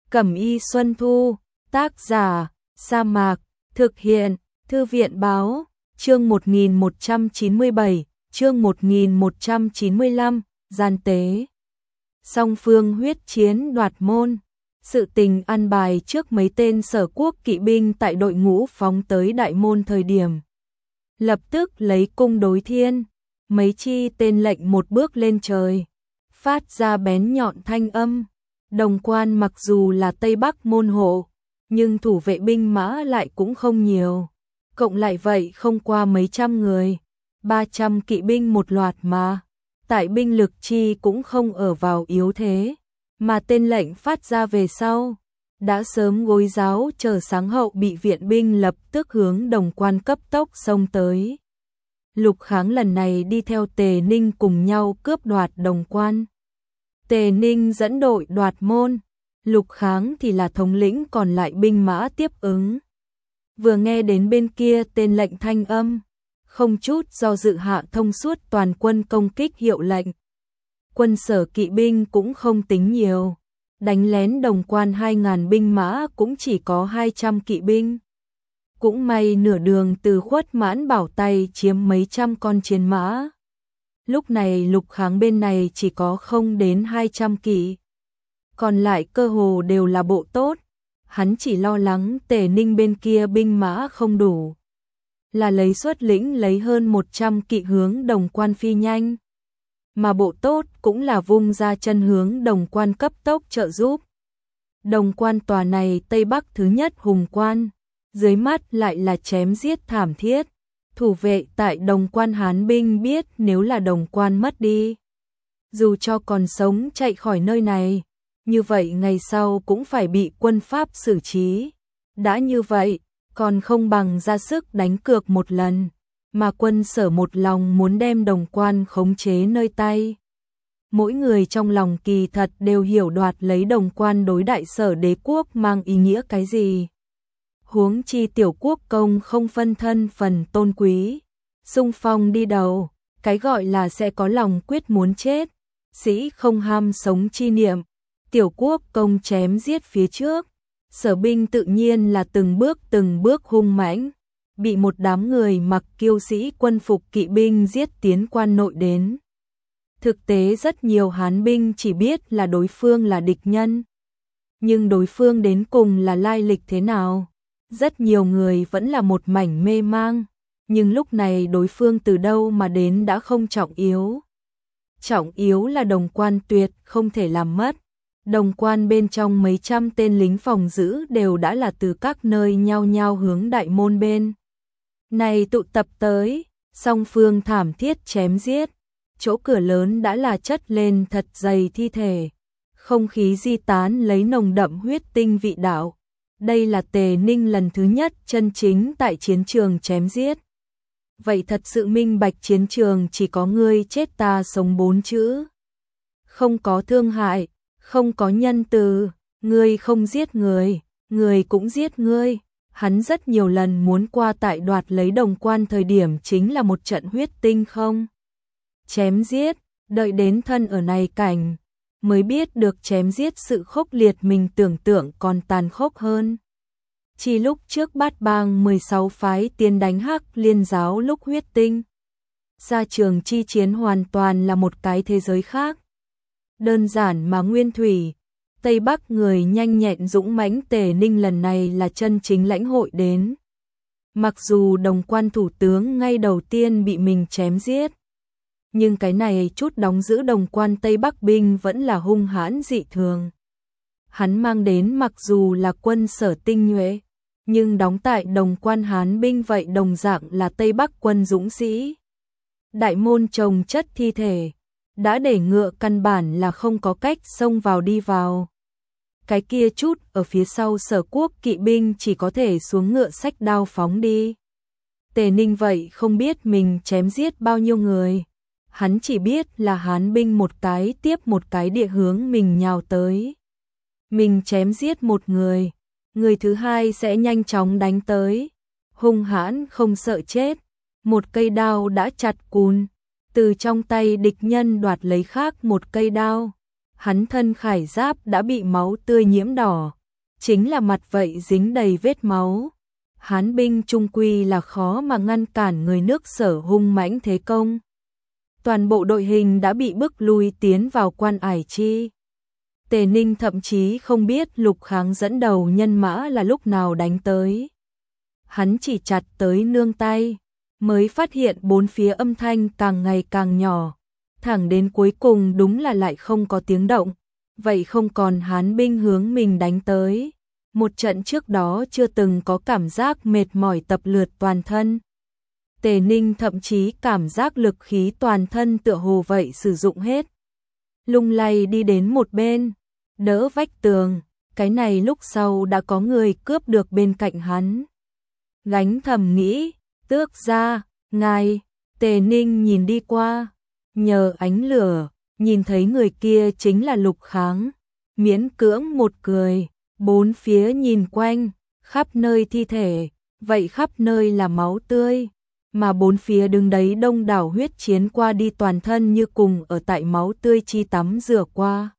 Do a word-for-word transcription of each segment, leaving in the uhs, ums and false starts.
Cẩm y Xuân Thu, tác giả, Sa Mạc, thực hiện, Thư viện báo, chương một nghìn một trăm chín mươi bảy, chương một nghìn một trăm chín mươi lăm, gian tế. Song phương huyết chiến đoạt môn, sự tình ăn bài trước mấy tên Sở Quốc kỵ binh tại đội ngũ phóng tới đại môn thời điểm. Lập tức lấy cung đối thiên, mấy chi tên lệnh một bước lên trời, phát ra bén nhọn thanh âm. Đồng Quan mặc dù là Tây Bắc môn hộ, nhưng thủ vệ binh mã lại cũng không nhiều. Cộng lại vậy không qua mấy trăm người, ba trăm kỵ binh một loạt mà. Tại binh lực chi cũng không ở vào yếu thế, mà tên lệnh phát ra về sau. Đã sớm gối giáo chờ sáng hậu bị viện binh lập tức hướng Đồng Quan cấp tốc xông tới. Lục Kháng lần này đi theo Tề Ninh cùng nhau cướp đoạt Đồng Quan. Tề Ninh dẫn đội đoạt môn, Lục Kháng thì là thống lĩnh còn lại binh mã tiếp ứng. Vừa nghe đến bên kia tên lệnh thanh âm, không chút do dự hạ thông suốt toàn quân công kích hiệu lệnh. Quân Sở kỵ binh cũng không tính nhiều, đánh lén Đồng Quan hai ngàn binh mã cũng chỉ có hai trăm kỵ binh. Cũng may nửa đường từ Khuất Mãn Bảo tay chiếm mấy trăm con chiến mã. Lúc này Lục Kháng bên này chỉ có không đến hai trăm kỵ. Còn lại cơ hồ đều là bộ tốt. Hắn chỉ lo lắng Tề Ninh bên kia binh mã không đủ. Là lấy xuất lĩnh lấy hơn một trăm kỵ hướng Đồng Quan phi nhanh. Mà bộ tốt cũng là vung ra chân hướng Đồng Quan cấp tốc trợ giúp. Đồng Quan tòa này Tây Bắc thứ nhất hùng quan. Dưới mắt lại là chém giết thảm thiết. Thủ vệ tại Đồng Quan Hán binh biết nếu là Đồng Quan mất đi, dù cho còn sống chạy khỏi nơi này, như vậy ngày sau cũng phải bị quân Pháp xử trí. Đã như vậy, còn không bằng ra sức đánh cược một lần, mà quân Sở một lòng muốn đem Đồng Quan khống chế nơi tay. Mỗi người trong lòng kỳ thật đều hiểu đoạt lấy Đồng Quan đối đại Sở đế quốc mang ý nghĩa cái gì. Huống chi tiểu quốc công không phân thân phần tôn quý, xung phong đi đầu, cái gọi là sẽ có lòng quyết muốn chết, sĩ không ham sống chi niệm. Tiểu quốc công chém giết phía trước, Sở binh tự nhiên là từng bước từng bước hung mãnh, bị một đám người mặc kiêu sĩ quân phục kỵ binh giết tiến quan nội đến. Thực tế rất nhiều Hán binh chỉ biết là đối phương là địch nhân, nhưng đối phương đến cùng là lai lịch thế nào, rất nhiều người vẫn là một mảnh mê mang, nhưng lúc này đối phương từ đâu mà đến đã không trọng yếu. Trọng yếu là Đồng Quan tuyệt không thể làm mất. Đồng Quan bên trong mấy trăm tên lính phòng giữ đều đã là từ các nơi nhao nhao hướng đại môn bên này tụ tập tới, song phương thảm thiết chém giết, chỗ cửa lớn đã là chất lên thật dày thi thể, không khí di tán lấy nồng đậm huyết tinh vị đạo. Đây là Tề Ninh lần thứ nhất chân chính tại chiến trường chém giết. Vậy thật sự minh bạch chiến trường chỉ có ngươi chết ta sống bốn chữ. Không có thương hại, không có nhân từ, ngươi không giết người, người cũng giết ngươi. Hắn rất nhiều lần muốn qua tại đoạt lấy Đồng Quan thời điểm chính là một trận huyết tinh không. Chém giết, đợi đến thân ở này cảnh, mới biết được chém giết sự khốc liệt mình tưởng tượng còn tàn khốc hơn. Chỉ lúc trước Bát Bang mười sáu phái tiến đánh Hắc Liên giáo lúc huyết tinh, ra trường chi chiến hoàn toàn là một cái thế giới khác. Đơn giản mà nguyên thủy, Tây Bắc người nhanh nhẹn dũng mãnh Tề Ninh lần này là chân chính lãnh hội đến. Mặc dù Đồng Quan thủ tướng ngay đầu tiên bị mình chém giết, nhưng cái này chút đóng giữ Đồng Quan Tây Bắc binh vẫn là hung hãn dị thường. Hắn mang đến mặc dù là quân Sở tinh nhuệ, nhưng đóng tại Đồng Quan Hán binh vậy đồng dạng là Tây Bắc quân dũng sĩ. Đại môn chồng chất thi thể, đã để ngựa căn bản là không có cách xông vào đi vào. Cái kia chút ở phía sau Sở Quốc kỵ binh chỉ có thể xuống ngựa xách đao phóng đi. Tề Ninh vậy không biết mình chém giết bao nhiêu người. Hắn chỉ biết là Hán binh một cái tiếp một cái địa hướng mình nhào tới. Mình chém giết một người, người thứ hai sẽ nhanh chóng đánh tới. Hung hãn không sợ chết, một cây đao đã chặt cùn, từ trong tay địch nhân đoạt lấy khác một cây đao. Hắn thân khải giáp đã bị máu tươi nhiễm đỏ, chính là mặt vậy dính đầy vết máu. Hán binh trung quy là khó mà ngăn cản người nước Sở hung mãnh thế công. Toàn bộ đội hình đã bị bức lui tiến vào quan Ải Chi. Tề Ninh thậm chí không biết Lục Kháng dẫn đầu nhân mã là lúc nào đánh tới. Hắn chỉ chặt tới nương tay, mới phát hiện bốn phía âm thanh càng ngày càng nhỏ, thẳng đến cuối cùng đúng là lại không có tiếng động, vậy không còn Hán binh hướng mình đánh tới. Một trận trước đó chưa từng có cảm giác mệt mỏi tập lượt toàn thân. Tề Ninh thậm chí cảm giác lực khí toàn thân tựa hồ vậy sử dụng hết. Lung lay đi đến một bên, đỡ vách tường, cái này lúc sau đã có người cướp được bên cạnh hắn. Gánh thầm nghĩ, tước ra, ngài, Tề Ninh nhìn đi qua, nhờ ánh lửa, nhìn thấy người kia chính là Lục Kháng, miễn cưỡng một cười, bốn phía nhìn quanh, khắp nơi thi thể, vậy khắp nơi là máu tươi, mà bốn phía đứng đấy đông đảo huyết chiến qua đi toàn thân như cùng ở tại máu tươi chi tắm rửa qua.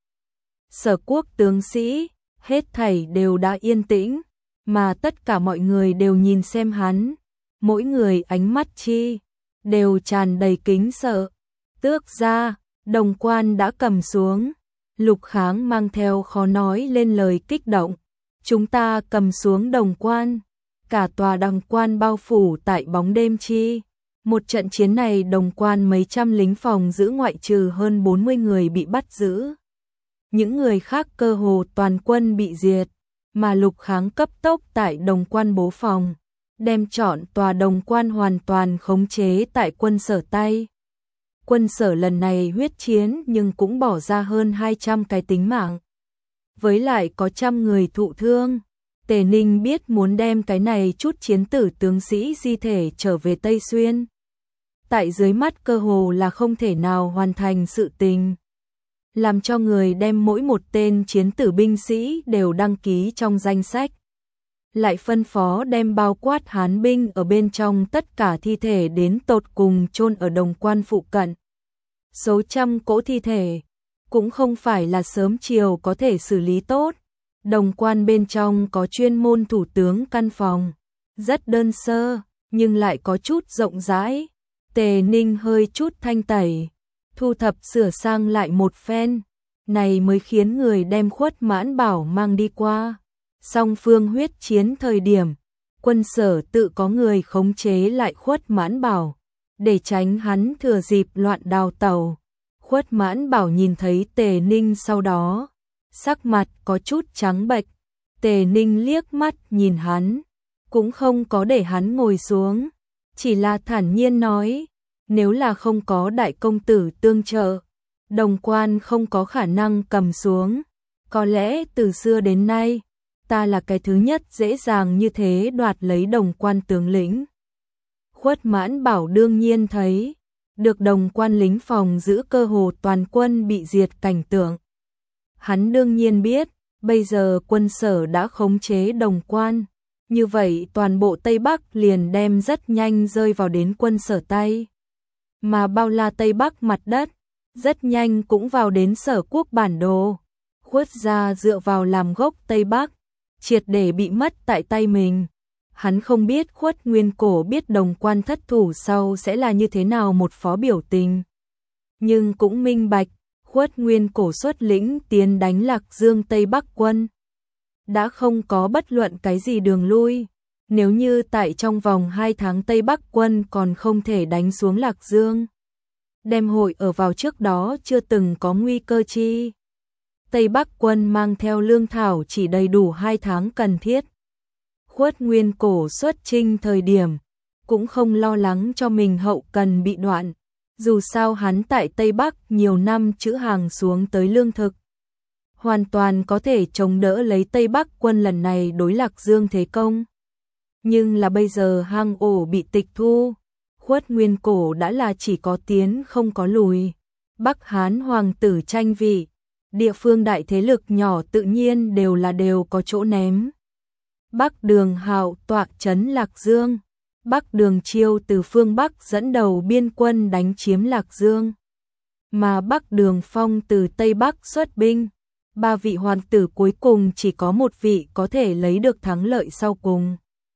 Sở Quốc tướng sĩ, hết thảy đều đã yên tĩnh, mà tất cả mọi người đều nhìn xem hắn, mỗi người ánh mắt chi đều tràn đầy kính sợ. Tước ra, đồng quan đã cầm xuống, Lục Kháng mang theo khó nói lên lời kích động. Chúng ta cầm xuống đồng quan, cả tòa đồng quan bao phủ tại bóng đêm chi. Một trận chiến này đồng quan mấy trăm lính phòng giữ ngoại trừ hơn bốn mươi người bị bắt giữ. Những người khác cơ hồ toàn quân bị diệt, mà Lục Kháng cấp tốc tại đồng quan bố phòng, đem trọn tòa đồng quan hoàn toàn khống chế tại quân Sở tay. Quân Sở lần này huyết chiến nhưng cũng bỏ ra hơn hai trăm cái tính mạng. Với lại có trăm người thụ thương, Tề Ninh biết muốn đem cái này chút chiến tử tướng sĩ di thể trở về Tây Xuyên. Tại dưới mắt cơ hồ là không thể nào hoàn thành sự tình. Làm cho người đem mỗi một tên chiến tử binh sĩ đều đăng ký trong danh sách. Lại phân phó đem bao quát Hán binh ở bên trong tất cả thi thể đến tột cùng chôn ở đồng quan phụ cận. Số trăm cỗ thi thể cũng không phải là sớm chiều có thể xử lý tốt. Đồng quan bên trong có chuyên môn thủ tướng căn phòng, rất đơn sơ, nhưng lại có chút rộng rãi. Tề Ninh hơi chút thanh tẩy, thu thập sửa sang lại một phen, này mới khiến người đem Khuất Mãn Bảo mang đi qua. Song phương huyết chiến thời điểm, quân Sở tự có người khống chế lại Khuất Mãn Bảo, để tránh hắn thừa dịp loạn đào tẩu. Khuất Mãn Bảo nhìn thấy Tề Ninh sau đó, sắc mặt có chút trắng bệch. Tề Ninh liếc mắt nhìn hắn, cũng không có để hắn ngồi xuống, chỉ là thản nhiên nói, nếu là không có đại công tử tương trợ, đồng quan không có khả năng cầm xuống. Có lẽ từ xưa đến nay, ta là cái thứ nhất dễ dàng như thế đoạt lấy đồng quan tướng lĩnh. Khuất Mãn Bảo đương nhiên thấy được đồng quan lính phòng giữ cơ hồ toàn quân bị diệt cảnh tượng. Hắn đương nhiên biết, bây giờ quân Sở đã khống chế đồng quan, như vậy toàn bộ Tây Bắc liền đem rất nhanh rơi vào đến quân Sở tay. Mà bao la Tây Bắc mặt đất, rất nhanh cũng vào đến Sở Quốc bản đồ. Khuất gia dựa vào làm gốc Tây Bắc, triệt để bị mất tại tay mình. Hắn không biết Khuất Nguyên Cổ biết đồng quan thất thủ sau sẽ là như thế nào một phó biểu tình. Nhưng cũng minh bạch, Khuất Nguyên Cổ xuất lĩnh tiến đánh Lạc Dương Tây Bắc quân. Đã không có bất luận cái gì đường lui. Nếu như tại trong vòng hai tháng Tây Bắc quân còn không thể đánh xuống Lạc Dương, đem hội ở vào trước đó chưa từng có nguy cơ chi. Tây Bắc quân mang theo lương thảo chỉ đầy đủ hai tháng cần thiết. Khuất Nguyên Cổ xuất chinh thời điểm, cũng không lo lắng cho mình hậu cần bị đoạn. Dù sao hắn tại Tây Bắc nhiều năm trữ hàng xuống tới lương thực, hoàn toàn có thể chống đỡ lấy Tây Bắc quân lần này đối Lạc Dương thế công. Nhưng là bây giờ hang ổ bị tịch thu, Khuất Nguyên Cổ đã là chỉ có tiến không có lùi. Bắc Hán hoàng tử tranh vị, địa phương đại thế lực nhỏ tự nhiên đều là đều có chỗ ném. Bắc Đường Hạo tọa trấn Lạc Dương, Bắc Đường Chiêu từ phương Bắc dẫn đầu biên quân đánh chiếm Lạc Dương, mà Bắc Đường Phong từ Tây Bắc xuất binh, ba vị hoàng tử cuối cùng chỉ có một vị có thể lấy được thắng lợi sau cùng.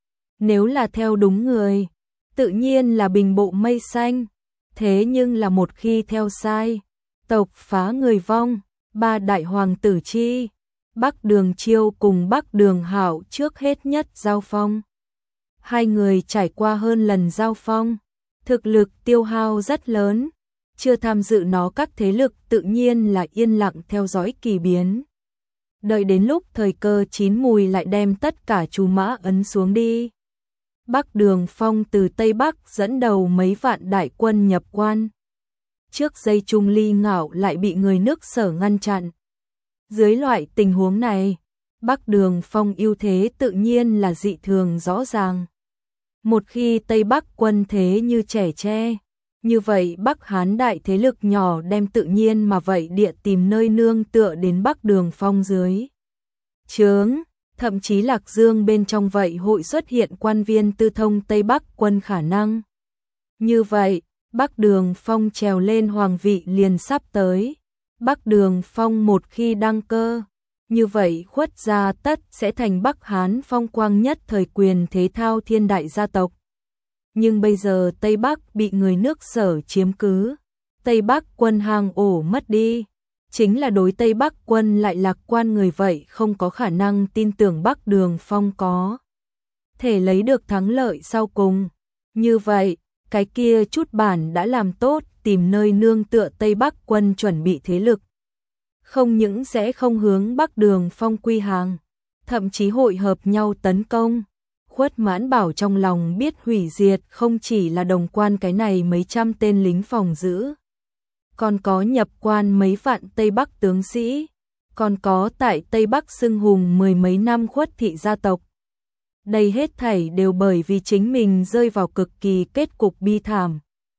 Nếu là theo đúng người, tự nhiên là bình bộ mây xanh, thế nhưng là một khi theo sai, tộc phá người vong, ba đại hoàng tử chi, Bắc Đường Chiêu cùng Bắc Đường Hạo trước hết nhất giao phong. Hai người trải qua hơn lần giao phong, thực lực tiêu hao rất lớn, chưa tham dự nó các thế lực tự nhiên là yên lặng theo dõi kỳ biến. Đợi đến lúc thời cơ chín mùi lại đem tất cả chú mã ấn xuống đi. Bắc Đường Phong từ Tây Bắc dẫn đầu mấy vạn đại quân nhập quan. Trước dây Trung Ly Ngạo lại bị người nước Sở ngăn chặn. Dưới loại tình huống này, Bắc Đường Phong ưu thế tự nhiên là dị thường rõ ràng. Một khi Tây Bắc quân thế như trẻ tre, như vậy Bắc Hán đại thế lực nhỏ đem tự nhiên mà vậy địa tìm nơi nương tựa đến Bắc Đường Phong dưới trướng, thậm chí Lạc Dương bên trong vậy hội xuất hiện quan viên tư thông Tây Bắc quân khả năng. Như vậy, Bắc Đường Phong trèo lên hoàng vị liền sắp tới. Bắc Đường Phong một khi đăng cơ, như vậy Khuất gia tất sẽ thành Bắc Hán phong quang nhất thời quyền thế thao thiên đại gia tộc. Nhưng bây giờ Tây Bắc bị người nước Sở chiếm cứ, Tây Bắc quân hang ổ mất đi, chính là đối Tây Bắc quân lại lạc quan người vậy không có khả năng tin tưởng Bắc Đường Phong có thể lấy được thắng lợi sau cùng. Như vậy, cái kia chút bản đã làm tốt tìm nơi nương tựa Tây Bắc quân chuẩn bị thế lực. Không những sẽ không hướng Bắc Đường Phong quy hàng, thậm chí hội hợp nhau tấn công. Khuất Mãn Bảo trong lòng biết hủy diệt không chỉ là đồng quan cái này mấy trăm tên lính phòng giữ, còn có nhập quan mấy vạn Tây Bắc tướng sĩ, còn có tại Tây Bắc xưng hùng mười mấy năm Khuất thị gia tộc. Đây hết thảy đều bởi vì chính mình rơi vào cực kỳ kết cục bi thảm.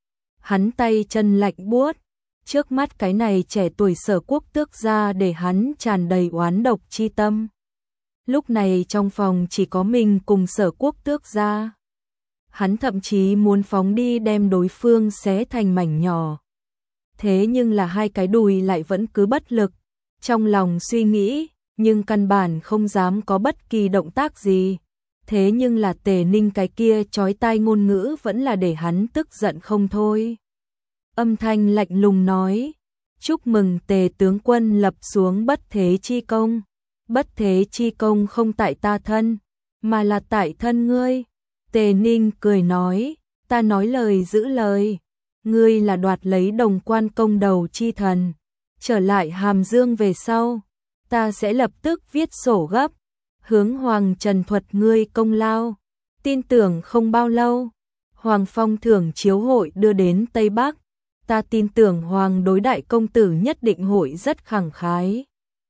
Hắn tay chân lạnh buốt, trước mắt cái này trẻ tuổi Sở Quốc tước gia để hắn tràn đầy oán độc chi tâm. Lúc này trong phòng chỉ có mình cùng Sở Quốc tước gia. Hắn thậm chí muốn phóng đi đem đối phương xé thành mảnh nhỏ. Thế nhưng là hai cái đùi lại vẫn cứ bất lực. Trong lòng suy nghĩ, nhưng căn bản không dám có bất kỳ động tác gì. Thế nhưng là Tề Ninh cái kia chói tai ngôn ngữ vẫn là để hắn tức giận không thôi. Âm thanh lạnh lùng nói, chúc mừng Tề tướng quân lập xuống bất thế chi công. Bất thế chi công không tại ta thân, mà là tại thân ngươi. Tề Ninh cười nói, ta nói lời giữ lời. Ngươi là đoạt lấy đồng quan công đầu chi thần. Trở lại Hàm Dương về sau, ta sẽ lập tức viết sổ gấp, hướng Hoàng Trần thuật ngươi công lao. Tin tưởng không bao lâu, Hoàng Phong thưởng chiếu hội đưa đến Tây Bắc. Ta tin tưởng Hoàng đối đại công tử nhất định hội rất khẳng khái.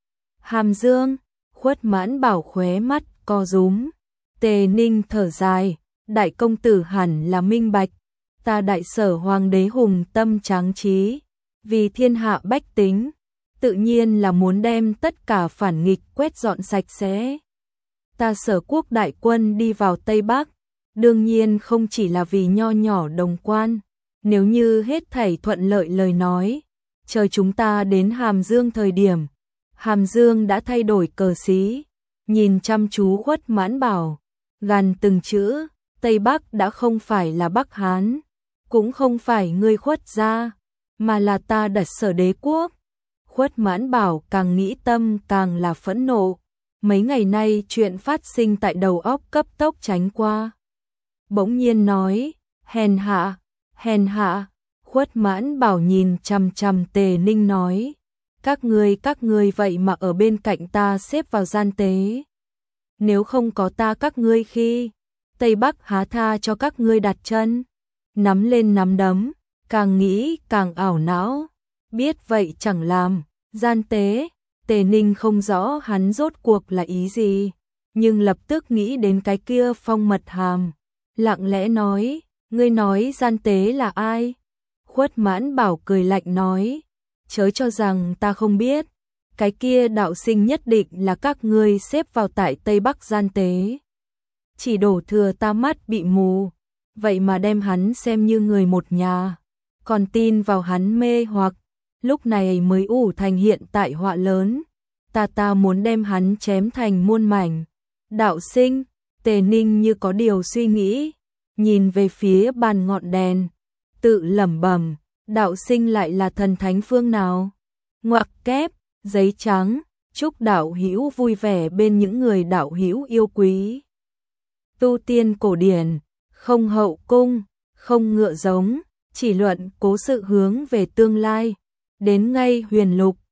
Hàm Dương, Khuất Mãn Bảo khóe mắt co rúm. Tề Ninh thở dài, đại công tử hẳn là minh bạch. Ta đại Sở Hoàng đế hùng tâm tráng trí, vì thiên hạ bách tính, tự nhiên là muốn đem tất cả phản nghịch quét dọn sạch sẽ. Ta Sở Quốc đại quân đi vào Tây Bắc, đương nhiên không chỉ là vì nho nhỏ đồng quan. Nếu như hết thảy thuận lợi lời nói, chờ chúng ta đến Hàm Dương thời điểm, Hàm Dương đã thay đổi cờ xí. Nhìn chăm chú Khuất Mãn Bảo, gằn từng chữ, Tây Bắc đã không phải là Bắc Hán, cũng không phải ngươi Khuất gia, mà là ta đặt Sở đế quốc. Khuất Mãn Bảo càng nghĩ tâm càng là phẫn nộ. Mấy ngày nay chuyện phát sinh tại đầu óc cấp tốc tránh qua. Bỗng nhiên nói, hèn hạ, hèn hạ. Khuất Mãn Bảo nhìn chằm chằm Tề Ninh nói, các ngươi các ngươi vậy mà ở bên cạnh ta xếp vào gian tế. Nếu không có ta các ngươi khi Tây Bắc há tha cho các ngươi đặt chân. Nắm lên nắm đấm, càng nghĩ càng ảo não. Biết vậy chẳng làm, gian tế. Tề Ninh không rõ hắn rốt cuộc là ý gì, nhưng lập tức nghĩ đến cái kia Phong Mật Hàm, lặng lẽ nói, ngươi nói gian tế là ai? Khuất Mãn Bảo cười lạnh nói, chớ cho rằng ta không biết, cái kia đạo sinh nhất định là các ngươi xếp vào tại Tây Bắc gian tế. Chỉ đổ thừa ta mắt bị mù, vậy mà đem hắn xem như người một nhà, còn tin vào hắn mê hoặc, lúc này mới ủ thành hiện tại họa lớn. ta ta muốn đem hắn chém thành muôn mảnh. Đạo sinh, Tề Ninh như có điều suy nghĩ, nhìn về phía bàn ngọn đèn, tự lẩm bẩm, đạo sinh lại là thần thánh phương nào? Ngoặc kép, giấy trắng, chúc đạo hữu vui vẻ bên những người đạo hữu yêu quý. Tu tiên cổ điển, không hậu cung, không ngựa giống, chỉ luận cố sự hướng về tương lai, đến ngay huyền lục,